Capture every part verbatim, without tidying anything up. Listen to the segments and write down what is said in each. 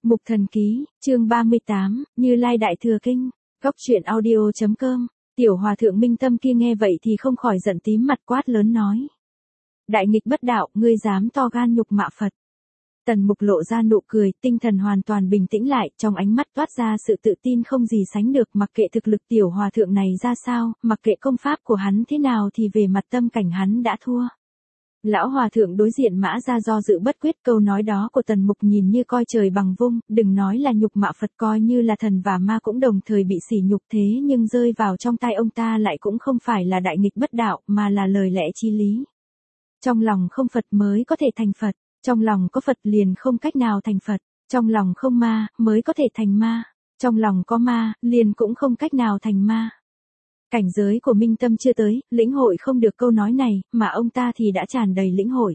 Mục Thần Ký, chương ba mươi tám, Như Lai Đại Thừa Kinh, Cóc truyện audio chấm com. Tiểu hòa thượng Minh Tâm kia nghe vậy thì không khỏi giận tím mặt, quát lớn nói: Đại nghịch bất đạo, ngươi dám to gan nhục mạ Phật. Tần Mục lộ ra nụ cười, tinh thần hoàn toàn bình tĩnh lại, trong ánh mắt toát ra sự tự tin không gì sánh được, mặc kệ thực lực tiểu hòa thượng này ra sao, mặc kệ công pháp của hắn thế nào thì về mặt tâm cảnh hắn đã thua. Lão hòa thượng đối diện Mã Ra do dự bất quyết, câu nói đó của Tần Mục nhìn như coi trời bằng vung, đừng nói là nhục mạ Phật, coi như là thần và ma cũng đồng thời bị sỉ nhục, thế nhưng rơi vào trong tay ông ta lại cũng không phải là đại nghịch bất đạo, mà là lời lẽ chí lý. Trong lòng không Phật mới có thể thành Phật, trong lòng có Phật liền không cách nào thành Phật, trong lòng không ma mới có thể thành ma, trong lòng có ma liền cũng không cách nào thành ma. Cảnh giới của Minh Tâm chưa tới, lĩnh hội không được câu nói này, mà ông ta thì đã tràn đầy lĩnh hội.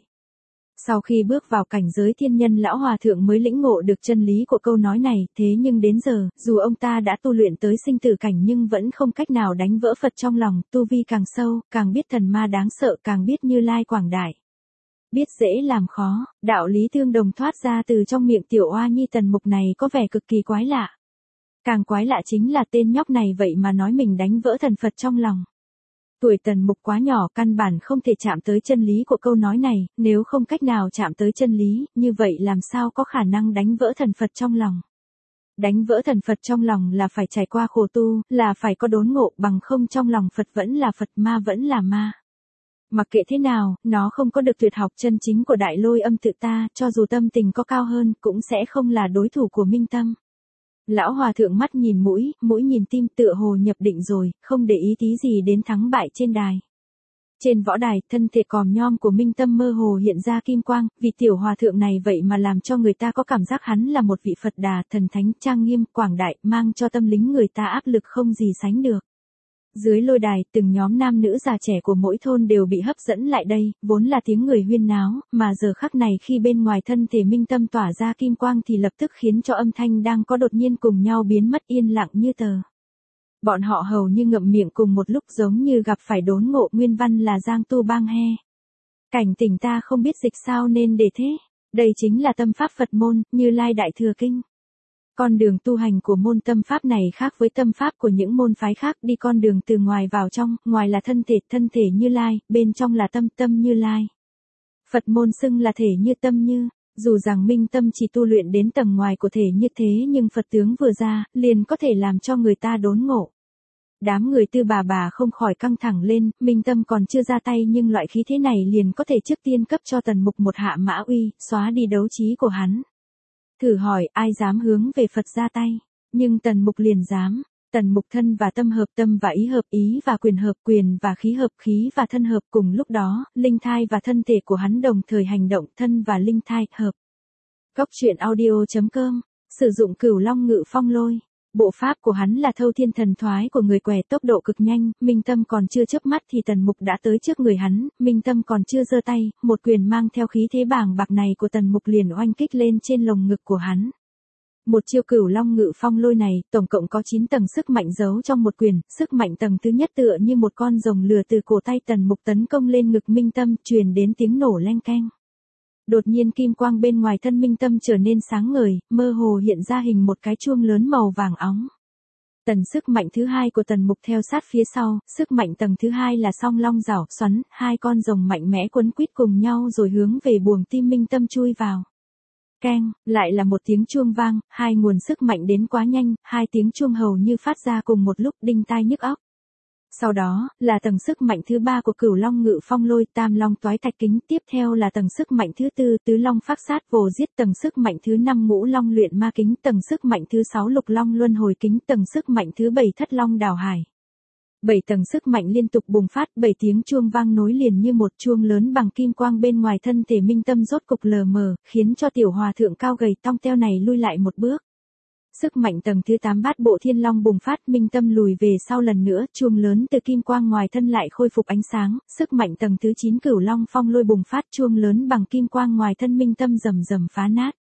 Sau khi bước vào cảnh giới thiên nhân, lão hòa thượng mới lĩnh ngộ được chân lý của câu nói này, thế nhưng đến giờ, dù ông ta đã tu luyện tới sinh tử cảnh nhưng vẫn không cách nào đánh vỡ Phật trong lòng, tu vi càng sâu, càng biết thần ma đáng sợ, càng biết Như Lai quảng đại. Biết dễ làm khó, đạo lý tương đồng thoát ra từ trong miệng tiểu oa nhi Tần Mục này có vẻ cực kỳ quái lạ. Càng quái lạ chính là tên nhóc này vậy mà nói mình đánh vỡ thần Phật trong lòng. Tuổi Tần Mục quá nhỏ, căn bản không thể chạm tới chân lý của câu nói này, nếu không cách nào chạm tới chân lý, như vậy làm sao có khả năng đánh vỡ thần Phật trong lòng. Đánh vỡ thần Phật trong lòng là phải trải qua khổ tu, là phải có đốn ngộ, bằng không trong lòng Phật vẫn là Phật, ma vẫn là ma. Mặc kệ thế nào, nó không có được tuyệt học chân chính của Đại Lôi Âm Tự Ta, cho dù tâm tình có cao hơn, cũng sẽ không là đối thủ của Minh Tâm. Lão hòa thượng mắt nhìn mũi, mũi nhìn tim, tựa hồ nhập định rồi, không để ý tí gì đến thắng bại trên đài. Trên võ đài, thân thể còm nhom của Minh Tâm mơ hồ hiện ra kim quang, vì tiểu hòa thượng này vậy mà làm cho người ta có cảm giác hắn là một vị Phật Đà, thần thánh, trang nghiêm, quảng đại, mang cho tâm lính người ta áp lực không gì sánh được. Dưới lôi đài, từng nhóm nam nữ già trẻ của mỗi thôn đều bị hấp dẫn lại đây, vốn là tiếng người huyên náo, mà giờ khắc này khi bên ngoài thân thể Minh Tâm tỏa ra kim quang thì lập tức khiến cho âm thanh đang có đột nhiên cùng nhau biến mất, yên lặng như tờ. Bọn họ hầu như ngậm miệng cùng một lúc, giống như gặp phải đốn ngộ, nguyên văn là Giang Tu Bang He. Cảnh tỉnh ta không biết dịch sao nên để thế. Đây chính là tâm pháp Phật môn, Như Lai Đại Thừa Kinh. Con đường tu hành của môn tâm pháp này khác với tâm pháp của những môn phái khác, đi con đường từ ngoài vào trong, ngoài là thân thể, thân thể Như Lai, bên trong là tâm, tâm Như Lai. Phật môn xưng là thể như tâm như, dù rằng Minh Tâm chỉ tu luyện đến tầng ngoài của thể như thế nhưng Phật tướng vừa ra, liền có thể làm cho người ta đốn ngộ. Đám người Tư Bà Bà không khỏi căng thẳng lên, Minh Tâm còn chưa ra tay nhưng loại khí thế này liền có thể trước tiên cấp cho Tần Mục một hạ mã uy, xóa đi đấu trí của hắn. Thử hỏi, ai dám hướng về Phật ra tay, nhưng Tần Mục liền dám. Tần Mục thân và tâm hợp, tâm và ý hợp, ý và quyền hợp, quyền và khí hợp, khí và thân hợp, cùng lúc đó, linh thai và thân thể của hắn đồng thời hành động, thân và linh thai hợp. Cóc truyện audio chấm com, sử dụng Cửu Long Ngự Phong Lôi. Bộ pháp của hắn là thâu thiên thần thoái của người què, tốc độ cực nhanh, Minh Tâm còn chưa chớp mắt thì Tần Mục đã tới trước người hắn, Minh Tâm còn chưa giơ tay, một quyền mang theo khí thế bàng bạc này của Tần Mục liền oanh kích lên trên lồng ngực của hắn. Một chiêu Cửu Long Ngự Phong Lôi này, tổng cộng có chín tầng sức mạnh giấu trong một quyền, sức mạnh tầng thứ nhất tựa như một con rồng lửa từ cổ tay Tần Mục tấn công lên ngực Minh Tâm, truyền đến tiếng nổ leng keng. Đột nhiên kim quang bên ngoài thân Minh Tâm trở nên sáng ngời, mơ hồ hiện ra hình một cái chuông lớn màu vàng óng. Tần sức mạnh thứ hai của Tần Mục theo sát phía sau, sức mạnh tầng thứ hai là song long rảo xoắn, hai con rồng mạnh mẽ quấn quýt cùng nhau rồi hướng về buồng tim Minh Tâm chui vào. Keng, lại là một tiếng chuông vang, hai nguồn sức mạnh đến quá nhanh, hai tiếng chuông hầu như phát ra cùng một lúc, đinh tai nhức óc. Sau đó, là tầng sức mạnh thứ ba của Cửu Long Ngự Phong Lôi, Tam Long Toái Thạch Kính, tiếp theo là tầng sức mạnh thứ tư, Tứ Long Phác Sát Vồ Giết, tầng sức mạnh thứ năm Ngũ Long Luyện Ma Kính, tầng sức mạnh thứ sáu Lục Long Luân Hồi Kính, tầng sức mạnh thứ bảy Thất Long Đào Hải. Bảy tầng sức mạnh liên tục bùng phát, bảy tiếng chuông vang nối liền như một chuông lớn bằng kim quang bên ngoài thân thể Minh Tâm rốt cục lờ mờ, khiến cho tiểu hòa thượng cao gầy tong teo này lui lại một bước. Sức mạnh tầng thứ tám Bát Bộ Thiên Long bùng phát, Minh Tâm lùi về sau lần nữa, chuông lớn từ kim quang ngoài thân lại khôi phục ánh sáng, sức mạnh tầng thứ chín Cửu Long Phong Lôi bùng phát, chuông lớn bằng kim quang ngoài thân Minh Tâm rầm rầm phá nát.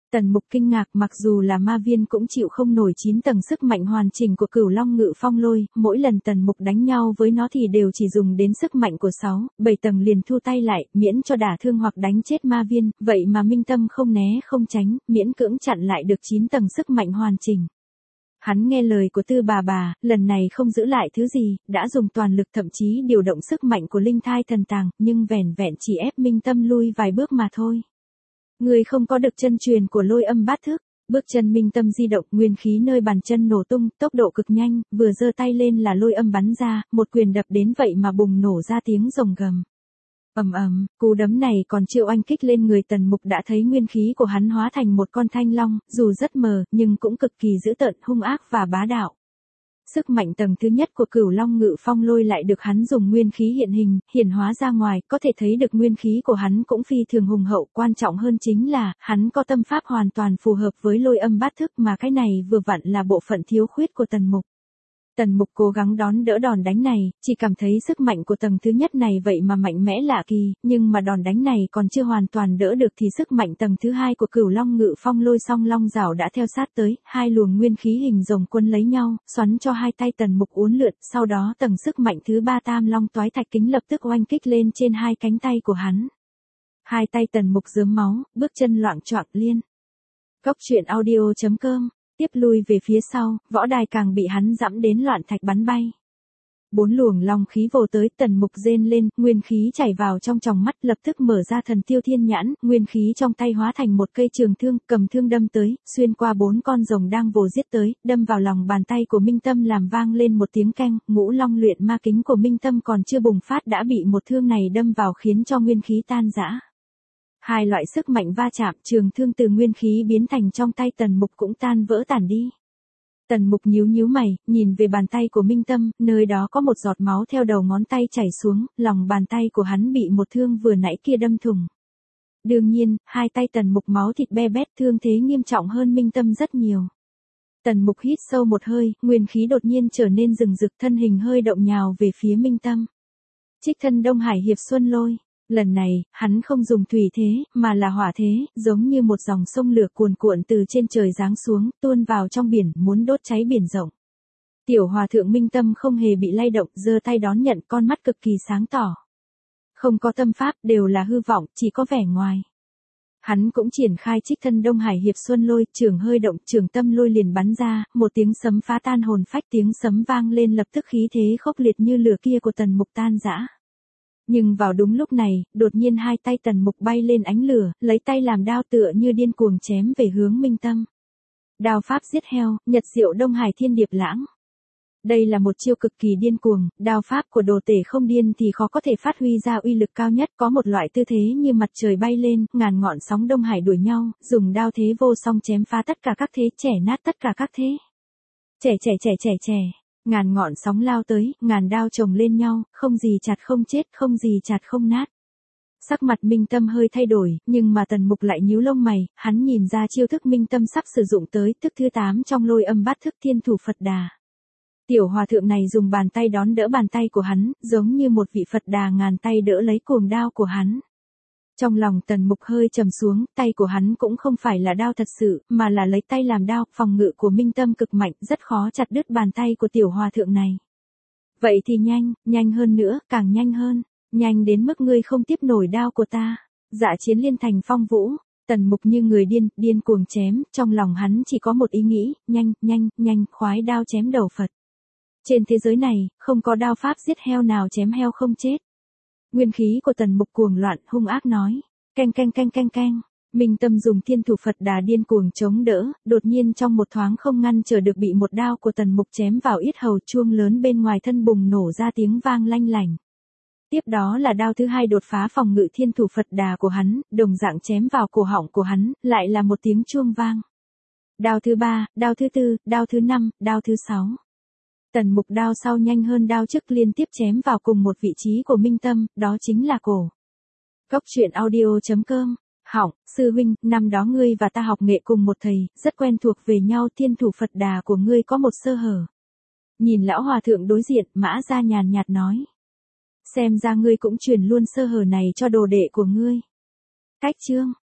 Tần Mục kinh ngạc, mặc dù là ma viên cũng chịu không nổi chín tầng sức mạnh hoàn chỉnh của Cửu Long Ngự Phong Lôi, mỗi lần Tần Mục đánh nhau với nó thì đều chỉ dùng đến sức mạnh của sáu, bảy tầng liền thu tay lại, miễn cho đả thương hoặc đánh chết ma viên, vậy mà Minh Tâm không né không tránh, miễn cưỡng chặn lại được chín tầng sức mạnh hoàn chỉnh. Hắn nghe lời của Tư bà bà, lần này không giữ lại thứ gì, đã dùng toàn lực thậm chí điều động sức mạnh của linh thai thần tàng, nhưng vẻn vẹn chỉ ép Minh Tâm lui vài bước mà thôi. Người không có được chân truyền của Lôi Âm Bát Thức, bước chân Minh Tâm di động, nguyên khí nơi bàn chân nổ tung, tốc độ cực nhanh, vừa giơ tay lên là lôi âm bắn ra, một quyền đập đến vậy mà bùng nổ ra tiếng rồng gầm. Ầm ầm, cú đấm này còn chưa oanh kích lên người Tần Mục đã thấy nguyên khí của hắn hóa thành một con thanh long, dù rất mờ, nhưng cũng cực kỳ dữ tợn, hung ác và bá đạo. Sức mạnh tầng thứ nhất của Cửu Long Ngự Phong Lôi lại được hắn dùng nguyên khí hiện hình, hiển hóa ra ngoài, có thể thấy được nguyên khí của hắn cũng phi thường hùng hậu, quan trọng hơn chính là, hắn có tâm pháp hoàn toàn phù hợp với Lôi Âm Bát Thức mà cái này vừa vặn là bộ phận thiếu khuyết của Tần Mục. Tần Mục cố gắng đón đỡ đòn đánh này, chỉ cảm thấy sức mạnh của tầng thứ nhất này vậy mà mạnh mẽ lạ kỳ, nhưng mà đòn đánh này còn chưa hoàn toàn đỡ được thì sức mạnh tầng thứ hai của Cửu Long Ngự Phong Lôi song long rào đã theo sát tới, hai luồng nguyên khí hình rồng quân lấy nhau, xoắn cho hai tay Tần Mục uốn lượn, sau đó tầng sức mạnh thứ ba Tam Long Toái Thạch Kính lập tức oanh kích lên trên hai cánh tay của hắn. Hai tay Tần Mục rớm máu, bước chân loạng choạng liên. Cốc truyện audio chấm com tiếp lui về phía sau, võ đài càng bị hắn dẫm đến loạn thạch bắn bay. Bốn luồng long khí vồ tới, Tần Mục rên lên, nguyên khí chảy vào trong tròng mắt, lập tức mở ra thần tiêu thiên nhãn, nguyên khí trong tay hóa thành một cây trường thương, cầm thương đâm tới, xuyên qua bốn con rồng đang vồ giết tới, đâm vào lòng bàn tay của Minh Tâm làm vang lên một tiếng keng, ngũ long luyện ma kính của Minh Tâm còn chưa bùng phát đã bị một thương này đâm vào khiến cho nguyên khí tan rã. Hai loại sức mạnh va chạm, trường thương từ nguyên khí biến thành trong tay Tần Mục cũng tan vỡ tản đi. Tần Mục nhíu nhíu mày, nhìn về bàn tay của Minh Tâm, nơi đó có một giọt máu theo đầu ngón tay chảy xuống, lòng bàn tay của hắn bị một thương vừa nãy kia đâm thủng. Đương nhiên, hai tay Tần Mục máu thịt be bét, thương thế nghiêm trọng hơn Minh Tâm rất nhiều. Tần Mục hít sâu một hơi, nguyên khí đột nhiên trở nên rừng rực, thân hình hơi động nhào về phía Minh Tâm. Trích thân Đông Hải Hiệp Xuân Lôi. Lần này, hắn không dùng thủy thế, mà là hỏa thế, giống như một dòng sông lửa cuồn cuộn từ trên trời giáng xuống, tuôn vào trong biển, muốn đốt cháy biển rộng. Tiểu hòa thượng Minh Tâm không hề bị lay động, giơ tay đón nhận, con mắt cực kỳ sáng tỏ. Không có tâm pháp, đều là hư vọng, chỉ có vẻ ngoài. Hắn cũng triển khai trích thân Đông Hải Hiệp Xuân Lôi, trường hơi động, trường tâm lôi liền bắn ra, một tiếng sấm phá tan hồn phách, tiếng sấm vang lên lập tức khí thế khốc liệt như lửa kia của Tần Mục tan rã. Nhưng vào đúng lúc này, đột nhiên hai tay Tần Mục bay lên ánh lửa, lấy tay làm đao tựa như điên cuồng chém về hướng Minh Tâm. Đao pháp giết heo, Nhật Diệu Đông Hải Thiên Điệp Lãng. Đây là một chiêu cực kỳ điên cuồng, đao pháp của đồ tể không điên thì khó có thể phát huy ra uy lực cao nhất, có một loại tư thế như mặt trời bay lên, ngàn ngọn sóng Đông Hải đuổi nhau, dùng đao thế vô song chém phá tất cả các thế, chẻ nát tất cả các thế. Trẻ trẻ trẻ trẻ trẻ. Ngàn ngọn sóng lao tới, ngàn đao chồng lên nhau, không gì chặt không chết, không gì chặt không nát. Sắc mặt Minh Tâm hơi thay đổi, nhưng mà Tần Mục lại nhíu lông mày, hắn nhìn ra chiêu thức Minh Tâm sắp sử dụng tới, thức thứ tám trong Lôi Âm Bát Thức Thiên Thủ Phật Đà. Tiểu hòa thượng này dùng bàn tay đón đỡ bàn tay của hắn, giống như một vị Phật Đà ngàn tay đỡ lấy cuồng đao của hắn. Trong lòng Tần Mục hơi trầm xuống, tay của hắn cũng không phải là đao thật sự, mà là lấy tay làm đao, phòng ngự của Minh Tâm cực mạnh, rất khó chặt đứt bàn tay của tiểu hòa thượng này. Vậy thì nhanh, nhanh hơn nữa, càng nhanh hơn, nhanh đến mức ngươi không tiếp nổi đao của ta. Dạ chiến liên thành phong vũ, Tần Mục như người điên, điên cuồng chém, trong lòng hắn chỉ có một ý nghĩ, nhanh, nhanh, nhanh, khoái đao chém đầu Phật. Trên thế giới này, không có đao pháp giết heo nào chém heo không chết. Nguyên khí của Tần Mục cuồng loạn, hung ác nói, canh canh canh canh canh. Minh Tâm dùng Thiên Thủ Phật Đà điên cuồng chống đỡ, đột nhiên trong một thoáng không ngăn trở được bị một đao của Tần Mục chém vào yết hầu, chuông lớn bên ngoài thân bùng nổ ra tiếng vang lanh lảnh. Tiếp đó là đao thứ hai đột phá phòng ngự Thiên Thủ Phật Đà của hắn, đồng dạng chém vào cổ họng của hắn, lại là một tiếng chuông vang. Đao thứ ba, đao thứ tư, đao thứ năm, đao thứ sáu. Tần Mục đao sau nhanh hơn đao trước liên tiếp chém vào cùng một vị trí của Minh Tâm, đó chính là cổ. Cốc truyện audio chấm com. Hỏng, sư huynh, năm đó ngươi và ta học nghệ cùng một thầy, rất quen thuộc về nhau, Thiên Thủ Phật Đà của ngươi có một sơ hở. Nhìn lão hòa thượng đối diện, Mã Gia nhàn nhạt nói. Xem ra ngươi cũng truyền luôn sơ hở này cho đồ đệ của ngươi. Cách chương.